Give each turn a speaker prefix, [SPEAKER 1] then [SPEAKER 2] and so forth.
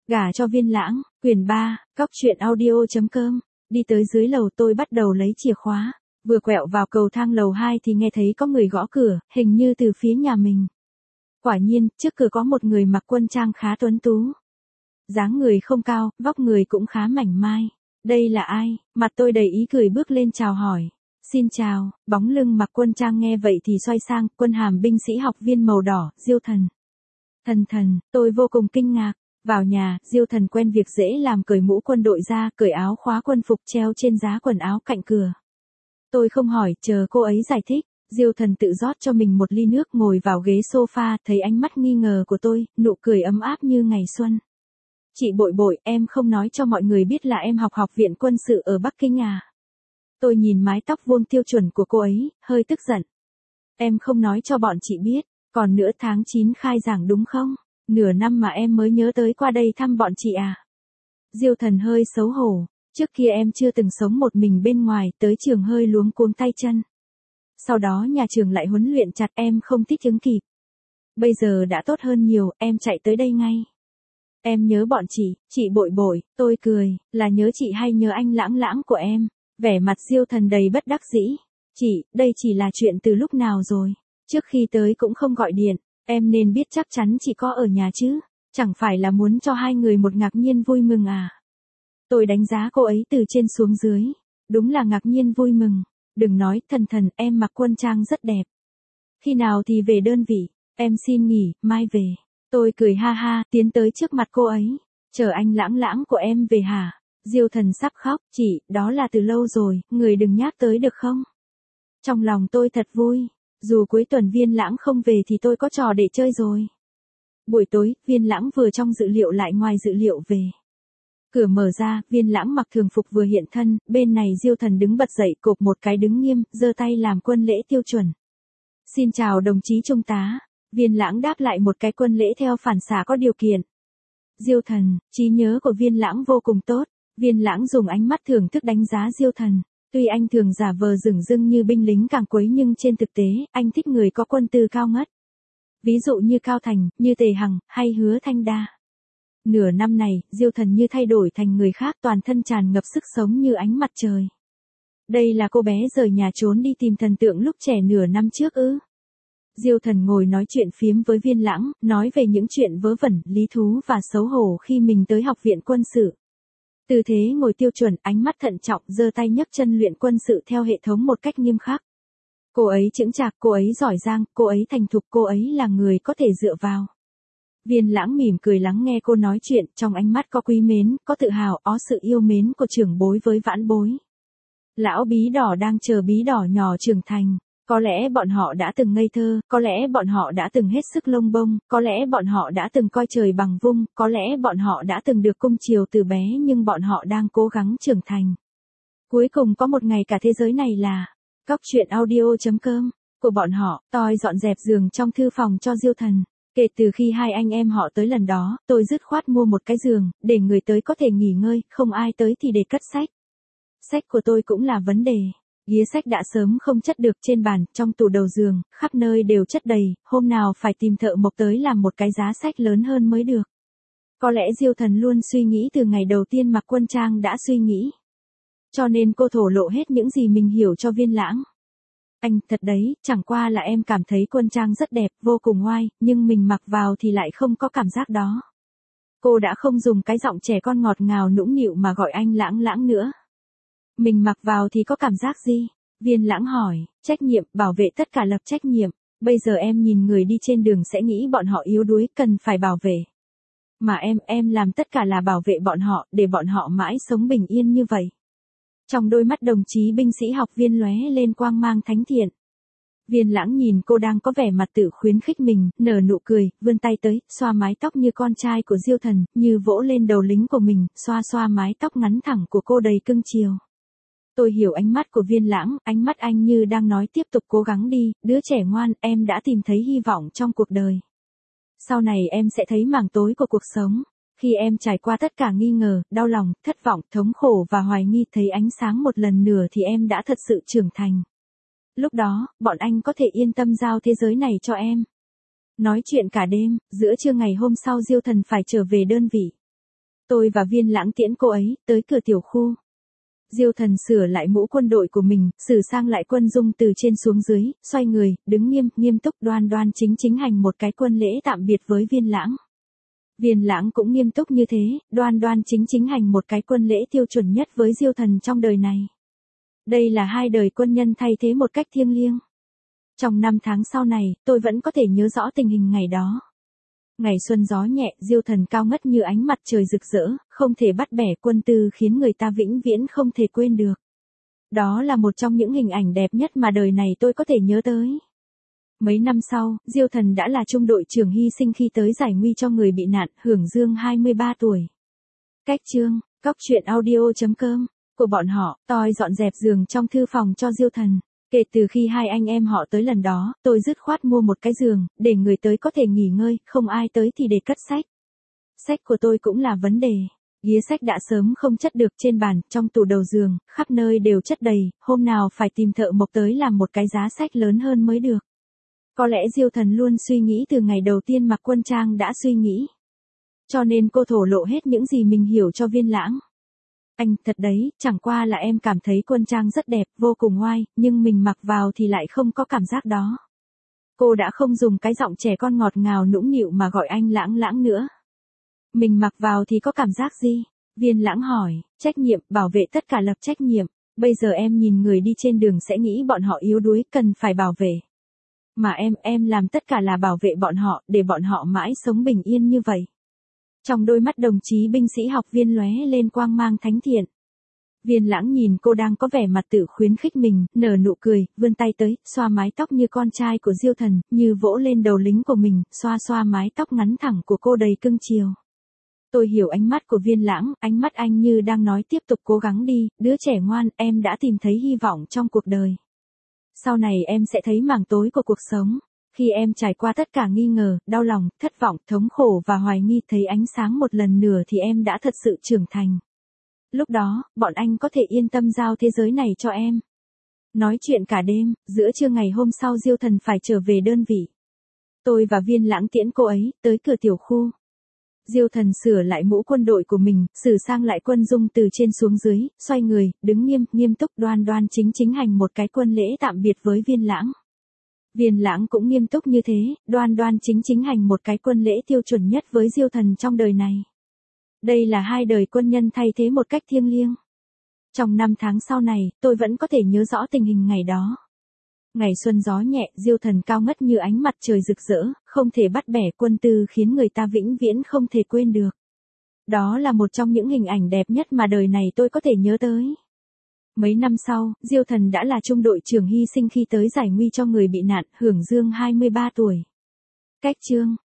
[SPEAKER 1] Gả cho Viên Lãng, quyển 3, cóc truyện audio.com. Đi tới dưới lầu tôi bắt đầu lấy chìa khóa. Vừa quẹo vào cầu thang lầu 2 thì nghe thấy có người gõ cửa, hình như từ phía nhà mình. Quả nhiên, trước cửa có một người mặc quân trang khá tuấn tú. Dáng người không cao, vóc người cũng khá mảnh mai. Đây là ai? Mặt tôi đầy ý cười bước lên chào hỏi. Xin chào, bóng lưng mặc quân trang nghe vậy thì xoay sang, quân hàm binh sĩ học viên màu đỏ, Diêu Thần. Thần, tôi vô cùng kinh ngạc. Vào nhà, Diêu Thần quen việc dễ làm cởi mũ quân đội ra, cởi áo khóa quân phục treo trên giá quần áo cạnh cửa. Tôi không hỏi, chờ cô ấy giải thích. Diêu Thần tự rót cho mình một ly nước ngồi vào ghế sofa, thấy ánh mắt nghi ngờ của tôi, nụ cười ấm áp như ngày xuân. Chị Bội, em không nói cho mọi người biết là em học học viện quân sự ở Bắc Kinh à? Tôi nhìn mái tóc vuông tiêu chuẩn của cô ấy, hơi tức giận. Em không nói cho bọn chị biết, còn nửa tháng 9 khai giảng đúng không? Nửa năm mà em mới nhớ tới qua đây thăm bọn chị à? Diêu Thần hơi xấu hổ, trước kia em chưa từng sống một mình bên ngoài, tới trường hơi luống cuống tay chân. Sau đó nhà trường lại huấn luyện chặt em không thích ứng kịp. Bây giờ đã tốt hơn nhiều, em chạy tới đây ngay. Em nhớ bọn chị Bội, tôi cười, là nhớ chị hay nhớ anh Lãng của em? Vẻ mặt Diêu Thần đầy bất đắc dĩ. Chị, đây chỉ là chuyện từ lúc nào rồi? Trước khi tới cũng không gọi điện, em nên biết chắc chắn chị có ở nhà chứ, chẳng phải là muốn cho hai người một ngạc nhiên vui mừng à? Tôi đánh giá cô ấy từ trên xuống dưới, đúng là ngạc nhiên vui mừng. Đừng nói, Thần, em mặc quân trang rất đẹp. Khi nào thì về đơn vị, em xin nghỉ, mai về. Tôi cười ha ha, tiến tới trước mặt cô ấy. Chờ anh Lãng của em về hả? Diêu Thần sắp khóc, chị, đó là từ lâu rồi, người đừng nhắc tới được không? Trong lòng tôi thật vui, dù cuối tuần Viên Lãng không về thì tôi có trò để chơi rồi. Buổi tối, Viên Lãng vừa trong dự liệu lại ngoài dự liệu về. Cửa mở ra, Viên Lãng mặc thường phục vừa hiện thân, bên này Diêu Thần đứng bật dậy cộp một cái đứng nghiêm, giơ tay làm quân lễ tiêu chuẩn. Xin chào đồng chí trung tá. Viên Lãng đáp lại một cái quân lễ theo phản xạ có điều kiện. Diêu Thần, trí nhớ của Viên Lãng vô cùng tốt. Viên Lãng dùng ánh mắt thưởng thức đánh giá Diêu Thần. Tuy anh thường giả vờ dửng dưng như binh lính càng quấy nhưng trên thực tế, anh thích người có quân tư cao ngất. Ví dụ như Cao Thành, như Tề Hằng, hay Hứa Thanh Đa. Nửa năm này, Diêu Thần như thay đổi thành người khác, toàn thân tràn ngập sức sống như ánh mặt trời. Đây là cô bé rời nhà trốn đi tìm thần tượng lúc trẻ nửa năm trước ư? Diêu Thần ngồi nói chuyện phiếm với Viên Lãng, nói về những chuyện vớ vẩn, lý thú và xấu hổ khi mình tới học viện quân sự. Tư thế ngồi tiêu chuẩn, ánh mắt thận trọng, giơ tay nhấc chân luyện quân sự theo hệ thống một cách nghiêm khắc. Cô ấy chững chạc, cô ấy giỏi giang, cô ấy thành thục, cô ấy là người có thể dựa vào. Viên Lãng mỉm cười lắng nghe cô nói chuyện, trong ánh mắt có quý mến, có tự hào, có sự yêu mến của trưởng bối với vãn bối. Lão bí đỏ đang chờ bí đỏ nhỏ trưởng thành. Có lẽ bọn họ đã từng ngây thơ, có lẽ bọn họ đã từng hết sức lông bông, có lẽ bọn họ đã từng coi trời bằng vung, có lẽ bọn họ đã từng được cưng chiều từ bé nhưng bọn họ đang cố gắng trưởng thành. Cuối cùng có một ngày cả thế giới này là cóc truyện audio.com của bọn họ. Tôi dọn dẹp giường trong thư phòng cho Diêu Thần. Kể từ khi hai anh em họ tới lần đó, tôi dứt khoát mua một cái giường, để người tới có thể nghỉ ngơi, không ai tới thì để cất sách. Sách của tôi cũng là vấn đề. Ghế sách đã sớm không chất được trên bàn, trong tủ đầu giường, khắp nơi đều chất đầy, hôm nào phải tìm thợ mộc tới làm một cái giá sách lớn hơn mới được. Có lẽ Diêu Thần luôn suy nghĩ từ ngày đầu tiên mặc quân trang đã suy nghĩ. Cho nên cô thổ lộ hết những gì mình hiểu cho Viên Lãng. Anh, thật đấy, chẳng qua là em cảm thấy quân trang rất đẹp, vô cùng oai, nhưng mình mặc vào thì lại không có cảm giác đó. Cô đã không dùng cái giọng trẻ con ngọt ngào nũng nịu mà gọi anh Lãng nữa. Mình mặc vào thì có cảm giác gì? Viên Lãng hỏi, trách nhiệm, bảo vệ tất cả lập trách nhiệm. Bây giờ em nhìn người đi trên đường sẽ nghĩ bọn họ yếu đuối, cần phải bảo vệ. Mà em làm tất cả là bảo vệ bọn họ, để bọn họ mãi sống bình yên như vậy. Trong đôi mắt đồng chí binh sĩ học viên lóe lên quang mang thánh thiện. Viên Lãng nhìn cô đang có vẻ mặt tự khuyến khích mình, nở nụ cười, vươn tay tới, xoa mái tóc như con trai của Diêu Thần, như vỗ lên đầu lính của mình, xoa mái tóc ngắn thẳng của cô đầy cưng chiều. Tôi hiểu ánh mắt của Viên Lãng, ánh mắt anh như đang nói tiếp tục cố gắng đi, đứa trẻ ngoan, em đã tìm thấy hy vọng trong cuộc đời. Sau này em sẽ thấy mảng tối của cuộc sống. Khi em trải qua tất cả nghi ngờ, đau lòng, thất vọng, thống khổ và hoài nghi thấy ánh sáng một lần nữa thì em đã thật sự trưởng thành. Lúc đó, bọn anh có thể yên tâm giao thế giới này cho em. Nói chuyện cả đêm, giữa trưa ngày hôm sau Diêu Thần phải trở về đơn vị. Tôi và Viên Lãng tiễn cô ấy tới cửa tiểu khu. Diêu Thần sửa lại mũ quân đội của mình, sửa sang lại quân dung từ trên xuống dưới, xoay người, đứng nghiêm túc đoan chính chính hành một cái quân lễ tạm biệt với Viên Lãng. Viên Lãng cũng nghiêm túc như thế, đoan chính chính hành một cái quân lễ tiêu chuẩn nhất với Diêu Thần trong đời này. Đây là hai đời quân nhân thay thế một cách thiêng liêng. Trong 5 tháng sau này, tôi vẫn có thể nhớ rõ tình hình ngày đó. Ngày xuân gió nhẹ, Diêu Thần cao ngất như ánh mặt trời rực rỡ, không thể bắt bẻ quân tư khiến người ta vĩnh viễn không thể quên được. Đó là một trong những hình ảnh đẹp nhất mà đời này tôi có thể nhớ tới. Mấy năm sau, Diêu Thần đã là trung đội trưởng hy sinh khi tới giải nguy cho người bị nạn, hưởng dương 23 tuổi. Cách chương, cóc truyện audio.com, của bọn họ, tôi dọn dẹp giường trong thư phòng cho Diêu Thần. Kể từ khi hai anh em họ tới lần đó, tôi dứt khoát mua một cái giường, để người tới có thể nghỉ ngơi, không ai tới thì để cất sách. Sách của tôi cũng là vấn đề. Ghế sách đã sớm không chất được trên bàn, trong tủ đầu giường, khắp nơi đều chất đầy, hôm nào phải tìm thợ mộc tới làm một cái giá sách lớn hơn mới được. Có lẽ Diêu Thần luôn suy nghĩ từ ngày đầu tiên mặc quân trang đã suy nghĩ. Cho nên cô thổ lộ hết những gì mình hiểu cho Viên Lãng. Anh, thật đấy, chẳng qua là em cảm thấy quân trang rất đẹp, vô cùng oai, nhưng mình mặc vào thì lại không có cảm giác đó. Cô đã không dùng cái giọng trẻ con ngọt ngào nũng nịu mà gọi anh Lãng nữa. Mình mặc vào thì có cảm giác gì? Viên Lãng hỏi, trách nhiệm, bảo vệ tất cả lập trách nhiệm. Bây giờ em nhìn người đi trên đường sẽ nghĩ bọn họ yếu đuối, cần phải bảo vệ. Mà em làm tất cả là bảo vệ bọn họ, để bọn họ mãi sống bình yên như vậy. Trong đôi mắt đồng chí binh sĩ học viên lóe lên quang mang thánh thiện. Viên Lãng nhìn cô đang có vẻ mặt tự khuyến khích mình, nở nụ cười, vươn tay tới, xoa mái tóc như con trai của Diêu Thần, như vỗ lên đầu lính của mình, xoa mái tóc ngắn thẳng của cô đầy cưng chiều. Tôi hiểu ánh mắt của Viên Lãng, ánh mắt anh như đang nói tiếp tục cố gắng đi, đứa trẻ ngoan, em đã tìm thấy hy vọng trong cuộc đời. Sau này em sẽ thấy mảng tối của cuộc sống. Khi em trải qua tất cả nghi ngờ, đau lòng, thất vọng, thống khổ và hoài nghi thấy ánh sáng một lần nữa thì em đã thật sự trưởng thành. Lúc đó, bọn anh có thể yên tâm giao thế giới này cho em. Nói chuyện cả đêm, giữa trưa ngày hôm sau Diêu Thần phải trở về đơn vị. Tôi và Viên Lãng tiễn cô ấy tới cửa tiểu khu. Diêu Thần sửa lại mũ quân đội của mình, sửa sang lại quân dung từ trên xuống dưới, xoay người, đứng nghiêm túc đoan chính chính hành một cái quân lễ tạm biệt với Viên Lãng. Viên Lãng cũng nghiêm túc như thế, đoan chính chính hành một cái quân lễ tiêu chuẩn nhất với Diêu Thần trong đời này. Đây là hai đời quân nhân thay thế một cách thiêng liêng. Trong 5 tháng sau này, tôi vẫn có thể nhớ rõ tình hình ngày đó. Ngày xuân gió nhẹ, Diêu Thần cao ngất như ánh mặt trời rực rỡ, không thể bắt bẻ quân tư khiến người ta vĩnh viễn không thể quên được. Đó là một trong những hình ảnh đẹp nhất mà đời này tôi có thể nhớ tới. Mấy năm sau, Diêu Thần đã là trung đội trưởng hy sinh khi tới giải nguy cho người bị nạn, hưởng dương 23 tuổi. Cách chương,